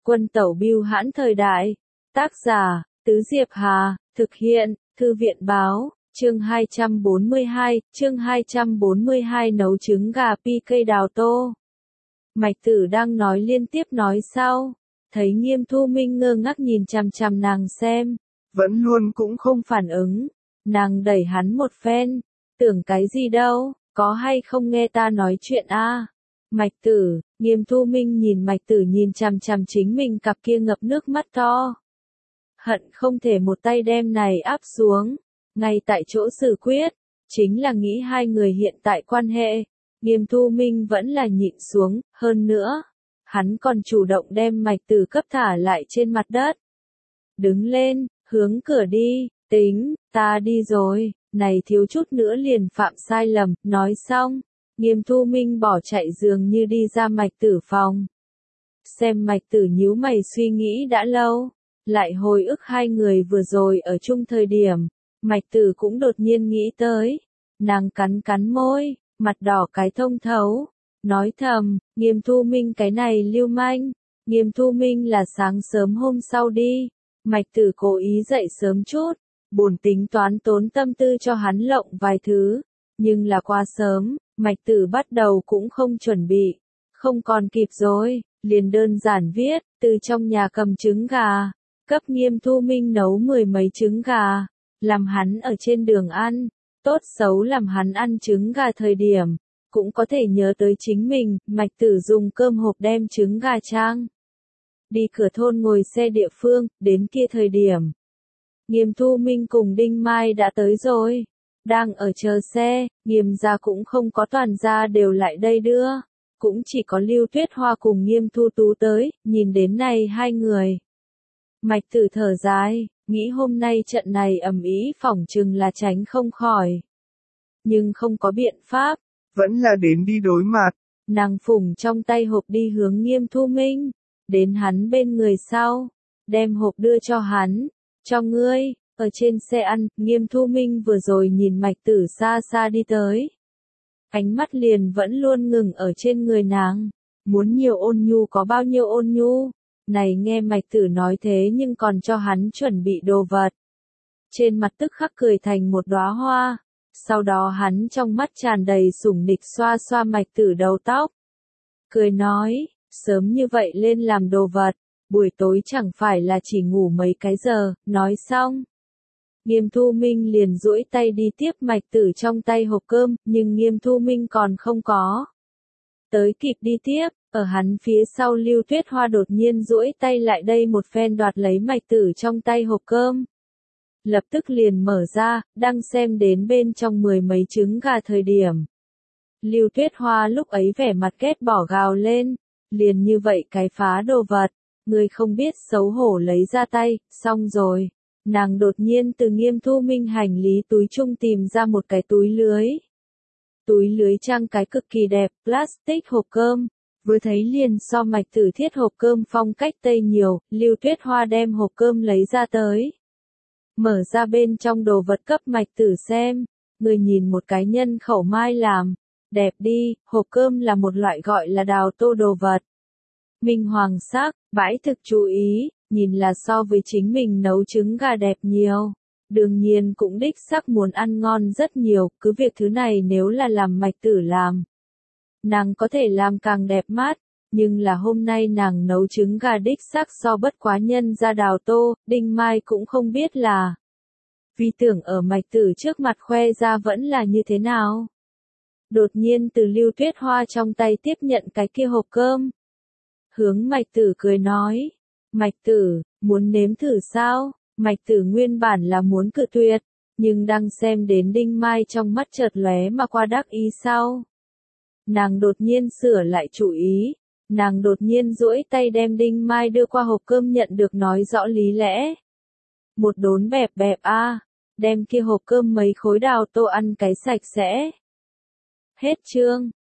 Quân tẩu bưu hãn thời đại. Tác giả, Tứ Diệp Hà, thực hiện, Thư viện Báo, chương 242 nấu trứng gà PK đào tô. Mạch Tử đang nói liên tiếp nói sau, thấy Nghiêm Thu Minh ngơ ngác nhìn chằm chằm nàng xem, vẫn luôn cũng không phản ứng, nàng đẩy hắn một phen, tưởng cái gì đâu, có hay không nghe ta nói chuyện a? Mạch Tử, Nghiêm Thu Minh nhìn Mạch Tử nhìn chằm chằm chính mình cặp kia ngập nước mắt to. Hận không thể một tay đem này áp xuống, ngay tại chỗ xử quyết, chính là nghĩ hai người hiện tại quan hệ, Nghiêm Thu Minh vẫn là nhịn xuống, hơn nữa, hắn còn chủ động đem Mạch Tử cấp thả lại trên mặt đất. Đứng lên, hướng cửa đi, tính, ta đi rồi, này thiếu chút nữa liền phạm sai lầm, nói xong, Nghiêm Thu Minh bỏ chạy dường như đi ra Mạch Tử phòng. Xem Mạch Tử nhíu mày suy nghĩ đã lâu, lại hồi ức hai người vừa rồi ở chung thời điểm, Mạch Tử cũng đột nhiên nghĩ tới, nàng cắn cắn môi, mặt đỏ cái thông thấu, nói thầm, Nghiêm Thu Minh cái này lưu manh, Nghiêm Thu Minh là sáng sớm hôm sau đi, Mạch Tử cố ý dậy sớm chút, buồn tính toán tốn tâm tư cho hắn lộng vài thứ, nhưng là quá sớm, Mạch Tử bắt đầu cũng không chuẩn bị, không còn kịp rồi, liền đơn giản viết, từ trong nhà cầm trứng gà, cấp Nghiêm Thu Minh nấu 10 mấy trứng gà, làm hắn ở trên đường ăn, tốt xấu làm hắn ăn trứng gà thời điểm, cũng có thể nhớ tới chính mình, Mạch Tử dùng cơm hộp đem trứng gà trang. Đi cửa thôn ngồi xe địa phương, đến kia thời điểm. Nghiêm Thu Minh cùng Đinh Mai đã tới rồi, đang ở chờ xe, Nghiêm gia cũng không có toàn gia đều lại đây đưa, cũng chỉ có Lưu Tuyết Hoa cùng Nghiêm Thu Tú tới, nhìn đến này hai người. Mạch Tử thở dài, nghĩ hôm nay trận này ầm ĩ phỏng chừng là tránh không khỏi. Nhưng không có biện pháp, vẫn là đến đi đối mặt. Nàng phủng trong tay hộp đi hướng Nghiêm Thu Minh, đến hắn bên người sau, đem hộp đưa cho hắn, cho ngươi, ở trên xe ăn, Nghiêm Thu Minh vừa rồi nhìn Mạch Tử xa xa đi tới. Ánh mắt liền vẫn luôn ngừng ở trên người nàng, muốn nhiều ôn nhu có bao nhiêu ôn nhu, này nghe Mạch Tử nói thế nhưng còn cho hắn chuẩn bị đồ vật. Trên mặt tức khắc cười thành một đóa hoa, sau đó hắn trong mắt tràn đầy sủng nịch xoa xoa Mạch Tử đầu tóc. Cười nói, sớm như vậy lên làm đồ vật, buổi tối chẳng phải là chỉ ngủ mấy cái giờ, nói xong. Nghiêm Thu Minh liền duỗi tay đi tiếp Mạch Tử trong tay hộp cơm, nhưng Nghiêm Thu Minh còn không có tới kịp đi tiếp, ở hắn phía sau Lưu Tuyết Hoa đột nhiên duỗi tay lại đây một phen đoạt lấy Mạch Tử trong tay hộp cơm. Lập tức liền mở ra, đang xem đến bên trong 10 mấy trứng gà thời điểm. Lưu Tuyết Hoa lúc ấy vẻ mặt ghét bỏ gào lên, liền như vậy cái phá đồ vật, người không biết xấu hổ lấy ra tay, xong rồi. Nàng đột nhiên từ Nghiêm Thu Minh hành lý túi chung tìm ra một cái túi lưới. Túi lưới trang cái cực kỳ đẹp, plastic hộp cơm, vừa thấy liền so Mạch Tử thiết hộp cơm phong cách Tây nhiều, Lưu Tuyết Hoa đem hộp cơm lấy ra tới. Mở ra bên trong đồ vật cấp Mạch Tử xem, người nhìn một cái nhân khẩu mai làm, đẹp đi, hộp cơm là một loại gọi là đào tô đồ vật. Minh hoàng sắc, bãi thực chú ý, nhìn là so với chính mình nấu trứng gà đẹp nhiều. Đương nhiên cũng đích xác muốn ăn ngon rất nhiều, cứ việc thứ này nếu là làm Mạch Tử làm. Nàng có thể làm càng đẹp mắt, nhưng là hôm nay nàng nấu trứng gà đích xác so bất quá nhân ra đào tô, Đinh Mai cũng không biết là. Vì tưởng ở Mạch Tử trước mặt khoe ra vẫn là như thế nào. Đột nhiên từ Lưu Tuyết Hoa trong tay tiếp nhận cái kia hộp cơm. Hướng Mạch Tử cười nói, Mạch Tử, muốn nếm thử sao? Mạch Tử nguyên bản là muốn cự tuyệt, nhưng đang xem đến Đinh Mai trong mắt chợt lóe mà qua đắc ý sau. Nàng đột nhiên sửa lại chủ ý, nàng đột nhiên duỗi tay đem Đinh Mai đưa qua hộp cơm nhận được nói rõ lý lẽ. Một đốn bẹp bẹp a, đem kia hộp cơm mấy khối đào tô ăn cái sạch sẽ. Hết chương.